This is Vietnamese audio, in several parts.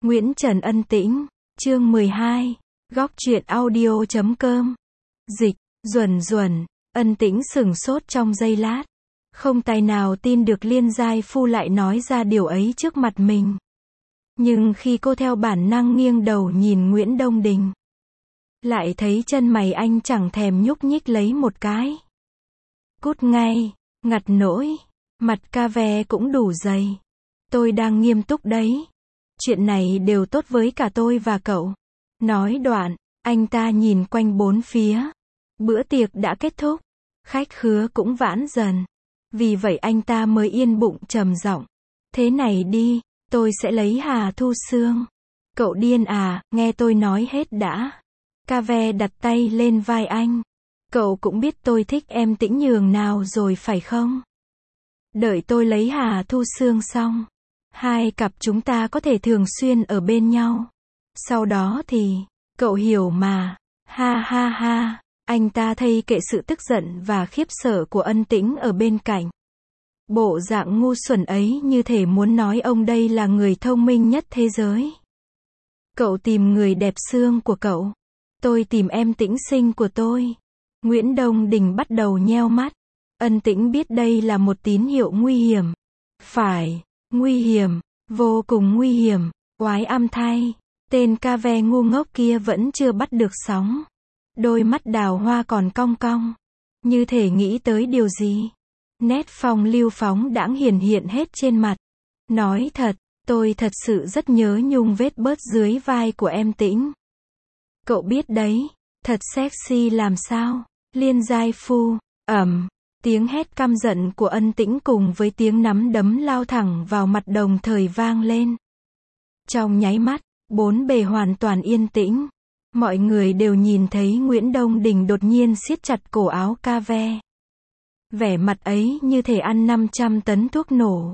Nguyễn Trần Ân Tĩnh, chương 12, góc truyện audio.com. Dịch, Duẩn Duẩn, Ân Tĩnh sửng sốt trong giây lát. Không tài nào tin được Liên Giai Phu lại nói ra điều ấy trước mặt mình. Nhưng khi cô theo bản năng nghiêng đầu nhìn Nguyễn Đông Đình, lại thấy chân mày anh chẳng thèm nhúc nhích lấy một cái. Cút ngay, ngặt nỗi, mặt ca ve cũng đủ dày. Tôi đang nghiêm túc đấy. Chuyện này đều tốt với cả tôi và cậu. Nói đoạn, anh ta nhìn quanh bốn phía. Bữa tiệc đã kết thúc. Khách khứa cũng vãn dần. Vì vậy anh ta mới yên bụng trầm giọng. Thế này đi, tôi sẽ lấy Hà Thu Sương. Cậu điên à, nghe tôi nói hết đã. Ca ve đặt tay lên vai anh. Cậu cũng biết tôi thích em Tĩnh nhường nào rồi phải không? Đợi tôi lấy Hà Thu Sương xong, hai cặp chúng ta có thể thường xuyên ở bên nhau. Sau đó thì, cậu hiểu mà. Ha ha ha. Anh ta thay kệ sự tức giận và khiếp sợ của Ân Tĩnh ở bên cạnh. Bộ dạng ngu xuẩn ấy như thể muốn nói ông đây là người thông minh nhất thế giới. Cậu tìm người đẹp xương của cậu. Tôi tìm em Tĩnh xinh của tôi. Nguyễn Đông Đình bắt đầu nheo mắt. Ân Tĩnh biết đây là một tín hiệu nguy hiểm. Phải, nguy hiểm, vô cùng nguy hiểm. Oái âm thay, tên ca ve ngu ngốc kia vẫn chưa bắt được sóng. Đôi mắt đào hoa còn cong cong, như thể nghĩ tới điều gì. Nét phong lưu phóng đãng hiển hiện hết trên mặt. Nói thật, tôi thật sự rất nhớ nhung vết bớt dưới vai của em Tĩnh. Cậu biết đấy, thật sexy làm sao. Liên Giai Phu, tiếng hét căm giận của Ân Tĩnh cùng với tiếng nắm đấm lao thẳng vào mặt đồng thời vang lên. Trong nháy mắt, bốn bề hoàn toàn yên tĩnh. Mọi người đều nhìn thấy Nguyễn Đông Đình đột nhiên siết chặt cổ áo ca ve. Vẻ mặt ấy như thể ăn 500 tấn thuốc nổ.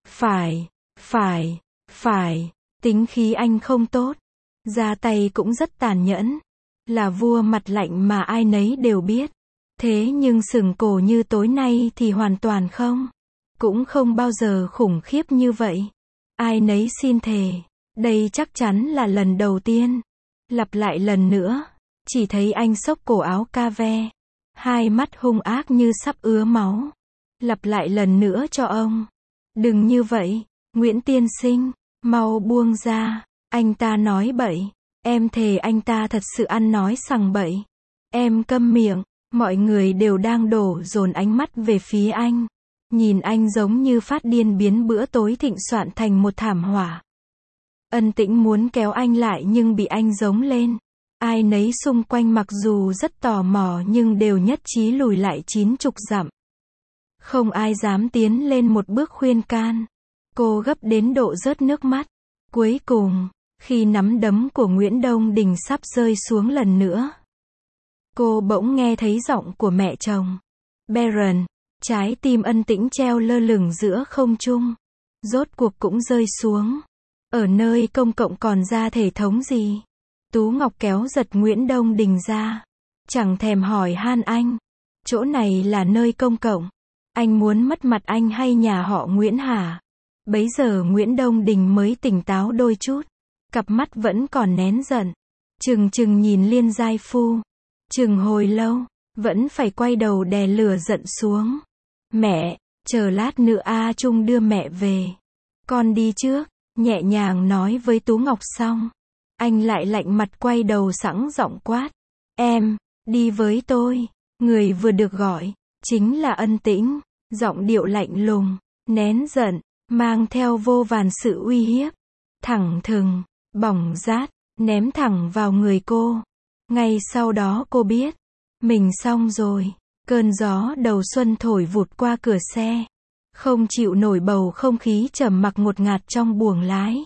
Phải, tính khí anh không tốt. Ra tay cũng rất tàn nhẫn. Là vua mặt lạnh mà ai nấy đều biết. Thế nhưng sừng cổ như tối nay thì hoàn toàn không. Cũng không bao giờ khủng khiếp như vậy. Ai nấy xin thề. Đây chắc chắn là lần đầu tiên. Lặp lại lần nữa. Chỉ thấy anh xốc cổ áo ca ve. Hai mắt hung ác như sắp ứa máu. Lặp lại lần nữa cho ông. Đừng như vậy, Nguyễn tiên sinh. Mau buông ra. Anh ta nói bậy. Em thề anh ta thật sự ăn nói sằng bậy. Em câm miệng. Mọi người đều đang đổ dồn ánh mắt về phía anh. Nhìn anh giống như phát điên biến bữa tối thịnh soạn thành một thảm họa. Ân Tĩnh muốn kéo anh lại nhưng bị anh giống lên. Ai nấy xung quanh mặc dù rất tò mò nhưng đều nhất trí lùi lại 90 dặm. Không ai dám tiến lên một bước khuyên can. Cô gấp đến độ rớt nước mắt. Cuối cùng, khi nắm đấm của Nguyễn Đông Đình sắp rơi xuống lần nữa, cô bỗng nghe thấy giọng của mẹ chồng. Baron, trái tim Ân Tĩnh treo lơ lửng giữa không trung. Rốt cuộc cũng rơi xuống. Ở nơi công cộng còn ra thể thống gì? Tú Ngọc kéo giật Nguyễn Đông Đình ra. Chẳng thèm hỏi han anh. Chỗ này là nơi công cộng. Anh muốn mất mặt anh hay nhà họ Nguyễn hả? Bấy giờ Nguyễn Đông Đình mới tỉnh táo đôi chút. Cặp mắt vẫn còn nén giận. Chừng nhìn Liên Giai Phu. Chừng hồi lâu, vẫn phải quay đầu đè lửa giận xuống. Mẹ, chờ lát nữa A Trung đưa mẹ về. Con đi trước, nhẹ nhàng nói với Tú Ngọc xong. Anh lại lạnh mặt quay đầu sẵn giọng quát. Em, đi với tôi. Người vừa được gọi, chính là Ân Tĩnh. Giọng điệu lạnh lùng, nén giận, mang theo vô vàn sự uy hiếp. Thẳng thừng, bỏng rát, ném thẳng vào người cô. Ngay sau đó cô biết, mình xong rồi. Cơn gió đầu xuân thổi vụt qua cửa xe. Không chịu nổi bầu không khí trầm mặc ngột ngạt trong buồng lái.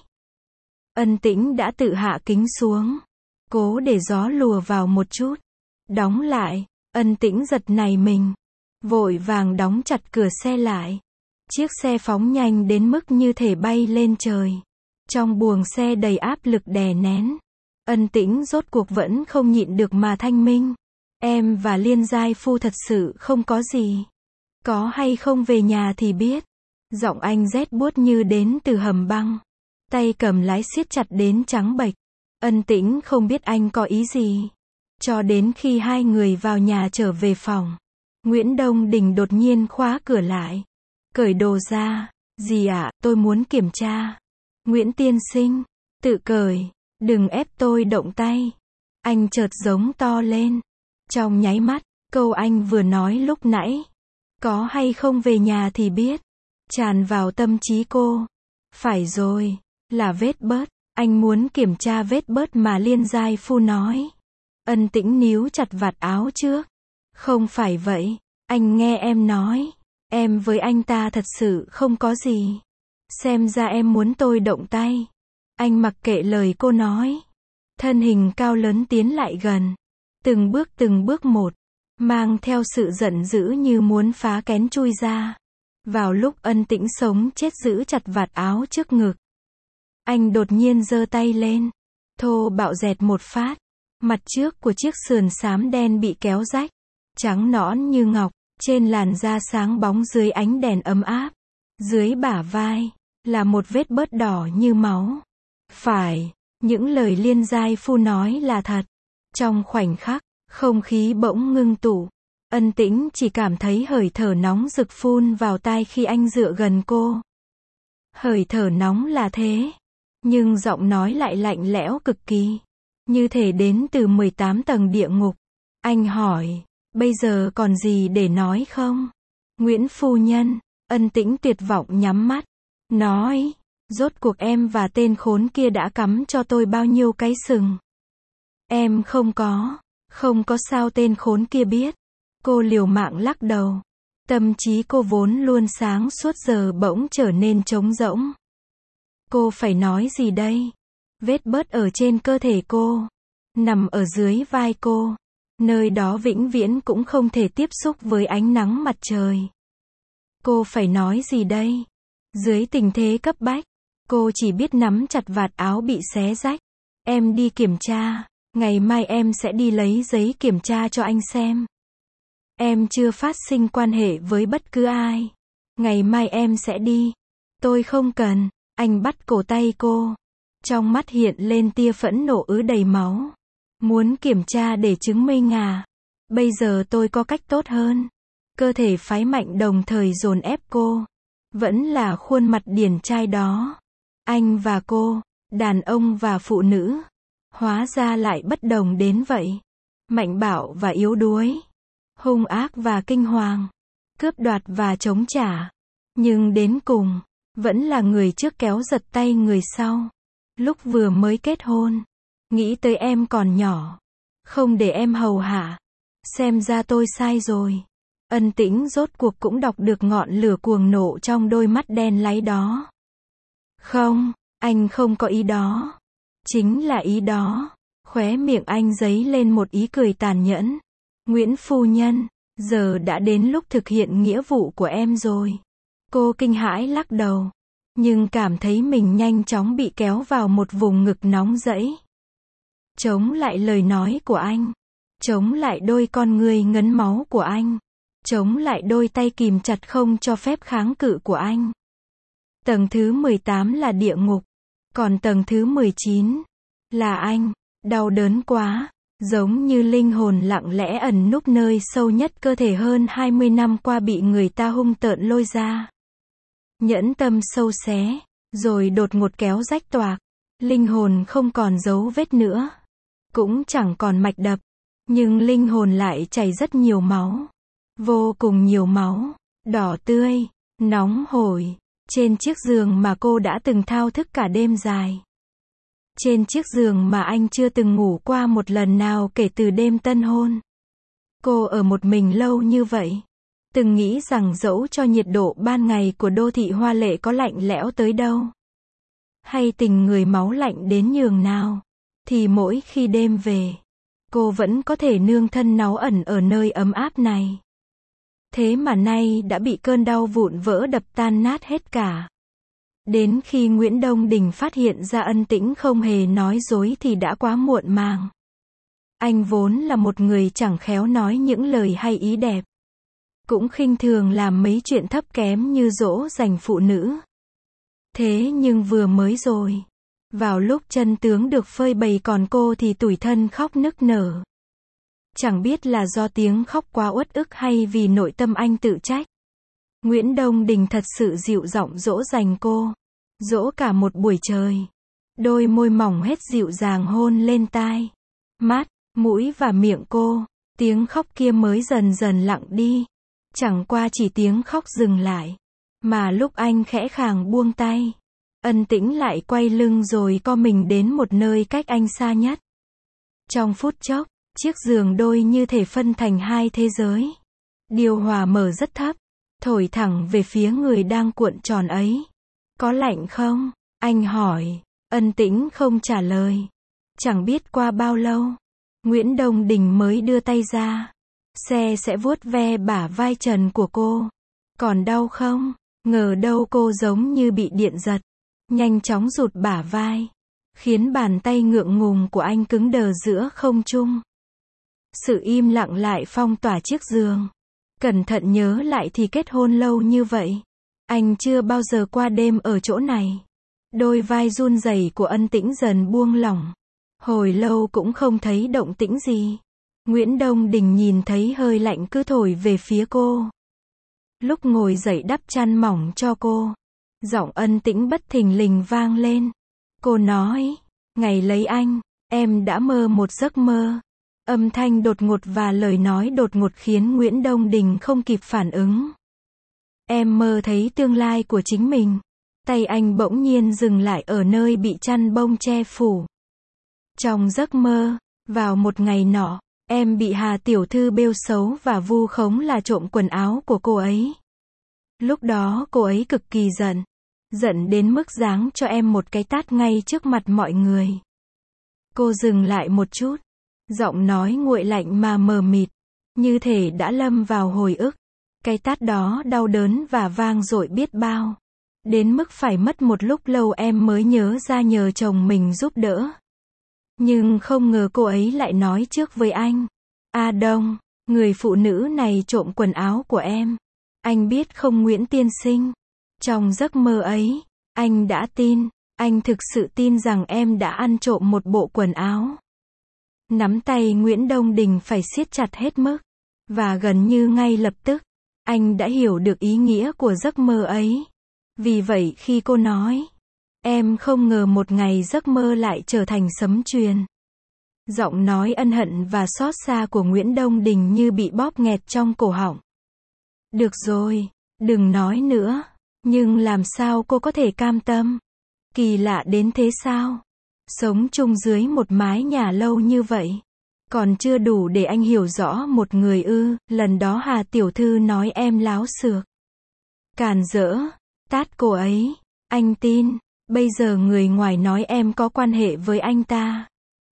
Ân Tĩnh đã tự hạ kính xuống. Cố để gió lùa vào một chút. Đóng lại, Ân Tĩnh giật nảy mình. Vội vàng đóng chặt cửa xe lại. Chiếc xe phóng nhanh đến mức như thể bay lên trời. Trong buồng xe đầy áp lực đè nén. Ân Tĩnh rốt cuộc vẫn không nhịn được mà thanh minh. Em và Liên Giai Phu thật sự không có gì. Có hay không về nhà thì biết. Giọng anh rét buốt như đến từ hầm băng. tay cầm lái siết chặt đến trắng bệch. Ân Tĩnh không biết anh có ý gì. Cho đến khi hai người vào nhà trở về phòng, Nguyễn Đông Đình đột nhiên khóa cửa lại. Cởi đồ ra. Gì ạ, tôi muốn kiểm tra. Nguyễn tiên sinh, tự cởi, đừng ép tôi động tay. Anh chợt giống to lên. Trong nháy mắt, câu anh vừa nói lúc nãy, có hay không về nhà thì biết, tràn vào tâm trí cô. Phải rồi, là vết bớt. Anh muốn kiểm tra vết bớt mà Liên Giai Phu nói. Ân Tĩnh níu chặt vạt áo trước. Không phải vậy, anh nghe em nói. Em với anh ta thật sự không có gì. Xem ra em muốn tôi động tay. Anh mặc kệ lời cô nói. Thân hình cao lớn tiến lại gần. Từng bước một. Mang theo sự giận dữ như muốn phá kén chui ra. Vào lúc Ân Tĩnh sống chết giữ chặt vạt áo trước ngực, anh đột nhiên giơ tay lên. Thô bạo dẹt một phát. Mặt trước của chiếc sườn xám đen bị kéo rách. Trắng nõn như ngọc. Trên làn da sáng bóng dưới ánh đèn ấm áp. Dưới bả vai, là một vết bớt đỏ như máu. Phải, những lời Liên Giai Phu nói là thật. Trong khoảnh khắc, không khí bỗng ngưng tụ. Ân Tĩnh chỉ cảm thấy hơi thở nóng rực phun vào tai khi anh dựa gần cô. Hơi thở nóng là thế, nhưng giọng nói lại lạnh lẽo cực kỳ, như thể đến từ 18 tầng địa ngục. Anh hỏi, bây giờ còn gì để nói không? Nguyễn phu nhân, Ân Tĩnh tuyệt vọng nhắm mắt, nói, rốt cuộc em và tên khốn kia đã cắm cho tôi bao nhiêu cái sừng. Em không có sao tên khốn kia biết. Cô liều mạng lắc đầu. Tâm trí cô vốn luôn sáng suốt giờ bỗng trở nên trống rỗng. Cô phải nói gì đây? Vết bớt ở trên cơ thể cô, nằm ở dưới vai cô. Nơi đó vĩnh viễn cũng không thể tiếp xúc với ánh nắng mặt trời. Cô phải nói gì đây? Dưới tình thế cấp bách, cô chỉ biết nắm chặt vạt áo bị xé rách. Em đi kiểm tra, ngày mai em sẽ đi lấy giấy kiểm tra cho anh xem. Em chưa phát sinh quan hệ với bất cứ ai. Ngày mai em sẽ đi. Tôi không cần. Anh bắt cổ tay cô. Trong mắt hiện lên tia phẫn nộ ứ đầy máu. Muốn kiểm tra để chứng minh à? Bây giờ tôi có cách tốt hơn. Cơ thể phái mạnh đồng thời dồn ép cô. Vẫn là khuôn mặt điển trai đó. Anh và cô, đàn ông và phụ nữ, hóa ra lại bất đồng đến vậy. Mạnh bạo và yếu đuối. Hung ác và kinh hoàng. Cướp đoạt và chống trả. Nhưng đến cùng, vẫn là người trước kéo giật tay người sau. Lúc vừa mới kết hôn, nghĩ tới em còn nhỏ, không để em hầu hạ. Xem ra tôi sai rồi. Ân Tĩnh rốt cuộc cũng đọc được ngọn lửa cuồng nộ trong đôi mắt đen láy đó. Không, anh không có ý đó. Chính là ý đó. Khóe miệng anh dấy lên một ý cười tàn nhẫn. Nguyễn phu nhân, giờ đã đến lúc thực hiện nghĩa vụ của em rồi. Cô kinh hãi lắc đầu, nhưng cảm thấy mình nhanh chóng bị kéo vào một vùng ngực nóng rẫy. Chống lại lời nói của anh. Chống lại đôi con ngươi ngấn máu của anh. Chống lại đôi tay kìm chặt không cho phép kháng cự của anh. Tầng thứ 18 là địa ngục. Còn tầng thứ 19 là anh. Đau đớn quá. Giống như linh hồn lặng lẽ ẩn núp nơi sâu nhất cơ thể hơn 20 năm qua bị người ta hung tợn lôi ra. Nhẫn tâm sâu xé, rồi đột ngột kéo rách toạc. Linh hồn không còn dấu vết nữa. Cũng chẳng còn mạch đập. Nhưng linh hồn lại chảy rất nhiều máu. Vô cùng nhiều máu. Đỏ tươi, nóng hổi. Trên chiếc giường mà cô đã từng thao thức cả đêm dài. Trên chiếc giường mà anh chưa từng ngủ qua một lần nào kể từ đêm tân hôn. Cô ở một mình lâu như vậy. Từng nghĩ rằng dẫu cho nhiệt độ ban ngày của đô thị hoa lệ có lạnh lẽo tới đâu, hay tình người máu lạnh đến nhường nào, thì mỗi khi đêm về, cô vẫn có thể nương thân náu ẩn ở nơi ấm áp này. Thế mà nay đã bị cơn đau vụn vỡ đập tan nát hết cả. Đến khi Nguyễn Đông Đình phát hiện ra Ân Tĩnh không hề nói dối thì đã quá muộn màng. Anh vốn là một người chẳng khéo nói những lời hay ý đẹp. Cũng khinh thường làm mấy chuyện thấp kém như dỗ dành phụ nữ. Thế nhưng vừa mới rồi, vào lúc chân tướng được phơi bày còn cô thì tủi thân khóc nức nở. Chẳng biết là do tiếng khóc quá uất ức hay vì nội tâm anh tự trách. Nguyễn Đông Đình thật sự dịu giọng dỗ dành cô. Dỗ cả một buổi trời. Đôi môi mỏng hết dịu dàng hôn lên tai, mắt, mũi và miệng cô. Tiếng khóc kia mới dần dần lặng đi. Chẳng qua chỉ tiếng khóc dừng lại. Mà lúc anh khẽ khàng buông tay, Ân Tĩnh lại quay lưng rồi co mình đến một nơi cách anh xa nhất. Trong phút chốc, chiếc giường đôi như thể phân thành hai thế giới. Điều hòa mở rất thấp, thổi thẳng về phía người đang cuộn tròn ấy. Có lạnh không? Anh hỏi. Ân Tĩnh không trả lời. Chẳng biết qua bao lâu, Nguyễn Đông Đình mới đưa tay ra. Sẽ vuốt ve bả vai trần của cô. Còn đau không? Ngờ đâu cô giống như bị điện giật. Nhanh chóng rụt bả vai, khiến bàn tay ngượng ngùng của anh cứng đờ giữa không trung. Sự im lặng lại phong tỏa chiếc giường. Cẩn thận nhớ lại thì kết hôn lâu như vậy, anh chưa bao giờ qua đêm ở chỗ này. Đôi vai run rẩy của Ân Tĩnh dần buông lỏng. Hồi lâu cũng không thấy động tĩnh gì. Nguyễn Đông Đình nhìn thấy hơi lạnh cứ thổi về phía cô. Lúc ngồi dậy đắp chăn mỏng cho cô, giọng Ân Tĩnh bất thình lình vang lên. Cô nói, ngày lấy anh, em đã mơ một giấc mơ. Âm thanh đột ngột và lời nói đột ngột khiến Nguyễn Đông Đình không kịp phản ứng. Em mơ thấy tương lai của chính mình. Tay anh bỗng nhiên dừng lại ở nơi bị chăn bông che phủ. Trong giấc mơ, vào một ngày nọ, em bị Hà tiểu thư bêu xấu và vu khống là trộm quần áo của cô ấy. Lúc đó cô ấy cực kỳ giận. Giận đến mức giáng cho em một cái tát ngay trước mặt mọi người. Cô dừng lại một chút. Giọng nói nguội lạnh mà mờ mịt, như thể đã lâm vào hồi ức. Cái tát đó đau đớn và vang dội biết bao. Đến mức phải mất một lúc lâu em mới nhớ ra nhờ chồng mình giúp đỡ. Nhưng không ngờ cô ấy lại nói trước với anh. A Đông, người phụ nữ này trộm quần áo của em. Anh biết không Nguyễn tiên sinh? Trong giấc mơ ấy, anh đã tin, anh thực sự tin rằng em đã ăn trộm một bộ quần áo. Nắm tay Nguyễn Đông Đình phải siết chặt hết mức. Và gần như ngay lập tức, anh đã hiểu được ý nghĩa của giấc mơ ấy. Vì vậy khi cô nói, em không ngờ một ngày giấc mơ lại trở thành sấm truyền. Giọng nói ân hận và xót xa của Nguyễn Đông Đình như bị bóp nghẹt trong cổ họng. Được rồi, đừng nói nữa. Nhưng làm sao cô có thể cam tâm? Kỳ lạ đến thế sao? Sống chung dưới một mái nhà lâu như vậy, còn chưa đủ để anh hiểu rõ một người ư? Lần đó Hà tiểu thư nói em láo xược, càn rỡ, tát cô ấy. Anh tin. Bây giờ người ngoài nói em có quan hệ với anh ta,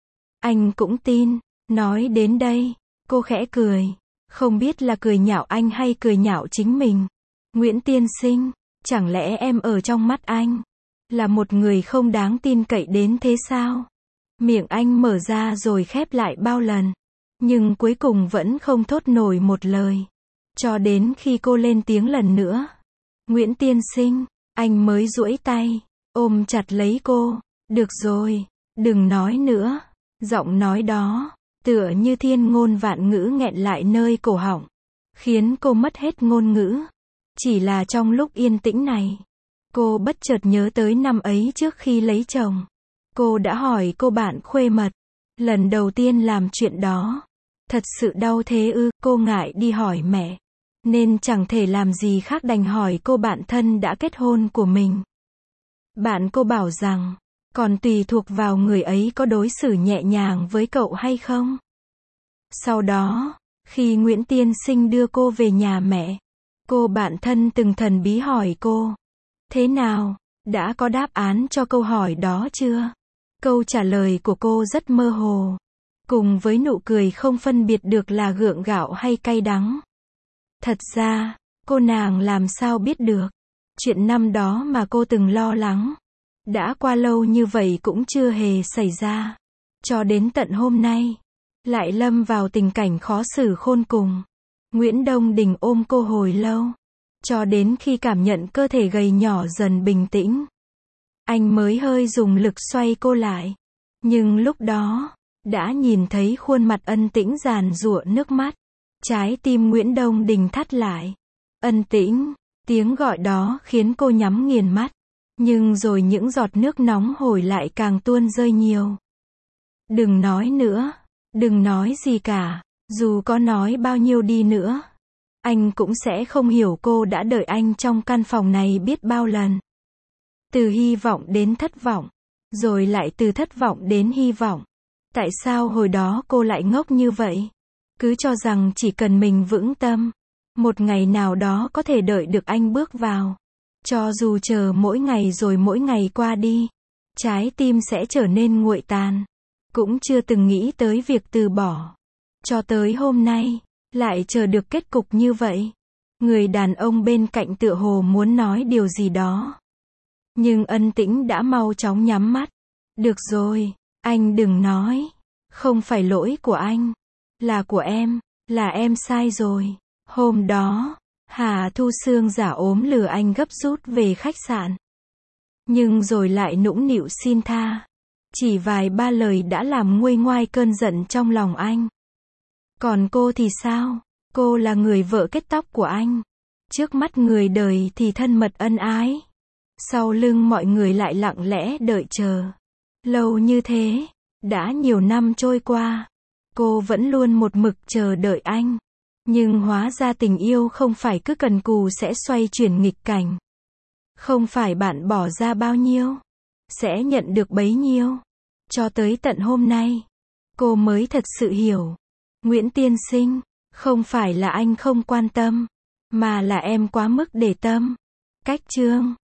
anh cũng tin. Nói đến đây, cô khẽ cười. Không biết là cười nhạo anh hay cười nhạo chính mình. Nguyễn tiên sinh, chẳng lẽ em ở trong mắt anh là một người không đáng tin cậy đến thế sao? Miệng anh mở ra rồi khép lại bao lần, nhưng cuối cùng vẫn không thốt nổi một lời. Cho đến khi cô lên tiếng lần nữa. Nguyễn tiên sinh, anh mới duỗi tay, ôm chặt lấy cô. Được rồi, đừng nói nữa. Giọng nói đó, tựa như thiên ngôn vạn ngữ nghẹn lại nơi cổ họng, khiến cô mất hết ngôn ngữ. Chỉ là trong lúc yên tĩnh này, cô bất chợt nhớ tới năm ấy trước khi lấy chồng. Cô đã hỏi cô bạn khuê mật, lần đầu tiên làm chuyện đó. Thật sự đau thế ư? Cô ngại đi hỏi mẹ, nên chẳng thể làm gì khác đành hỏi cô bạn thân đã kết hôn của mình. Bạn cô bảo rằng, còn tùy thuộc vào người ấy có đối xử nhẹ nhàng với cậu hay không. Sau đó, khi Nguyễn tiên sinh đưa cô về nhà mẹ, cô bạn thân từng thần bí hỏi cô, thế nào, đã có đáp án cho câu hỏi đó chưa? Câu trả lời của cô rất mơ hồ, cùng với nụ cười không phân biệt được là gượng gạo hay cay đắng. Thật ra, cô nàng làm sao biết được, chuyện năm đó mà cô từng lo lắng, đã qua lâu như vậy cũng chưa hề xảy ra. Cho đến tận hôm nay, lại lâm vào tình cảnh khó xử khôn cùng. Nguyễn Đông Đình ôm cô hồi lâu, cho đến khi cảm nhận cơ thể gầy nhỏ dần bình tĩnh. Anh mới hơi dùng lực xoay cô lại. Nhưng lúc đó, đã nhìn thấy khuôn mặt Ân Tĩnh giàn giụa nước mắt. Trái tim Nguyễn Đông Đình thắt lại. Ân Tĩnh, tiếng gọi đó khiến cô nhắm nghiền mắt. Nhưng rồi những giọt nước nóng hổi lại càng tuôn rơi nhiều. Đừng nói nữa, đừng nói gì cả, dù có nói bao nhiêu đi nữa. Anh cũng sẽ không hiểu cô đã đợi anh trong căn phòng này biết bao lần. Từ hy vọng đến thất vọng, rồi lại từ thất vọng đến hy vọng. Tại sao hồi đó cô lại ngốc như vậy? Cứ cho rằng chỉ cần mình vững tâm, một ngày nào đó có thể đợi được anh bước vào. Cho dù chờ mỗi ngày rồi mỗi ngày qua đi, trái tim sẽ trở nên nguội tàn. Cũng chưa từng nghĩ tới việc từ bỏ. Cho tới hôm nay, lại chờ được kết cục như vậy. Người đàn ông bên cạnh tựa hồ muốn nói điều gì đó. Nhưng Ân Tĩnh đã mau chóng nhắm mắt. Được rồi, anh đừng nói. Không phải lỗi của anh. Là của em. Là em sai rồi. Hôm đó, Hà Thu Sương giả ốm lừa anh gấp rút về khách sạn. Nhưng rồi lại nũng nịu xin tha. Chỉ vài ba lời đã làm nguôi ngoai cơn giận trong lòng anh. Còn cô thì sao? Cô là người vợ kết tóc của anh. Trước mắt người đời thì thân mật ân ái. Sau lưng mọi người lại lặng lẽ đợi chờ. Lâu như thế, đã nhiều năm trôi qua. Cô vẫn luôn một mực chờ đợi anh. Nhưng hóa ra tình yêu không phải cứ cần cù sẽ xoay chuyển nghịch cảnh. Không phải bạn bỏ ra bao nhiêu, sẽ nhận được bấy nhiêu. Cho tới tận hôm nay, cô mới thật sự hiểu. Nguyễn tiên sinh, không phải là anh không quan tâm, mà là em quá mức để tâm. Cách chương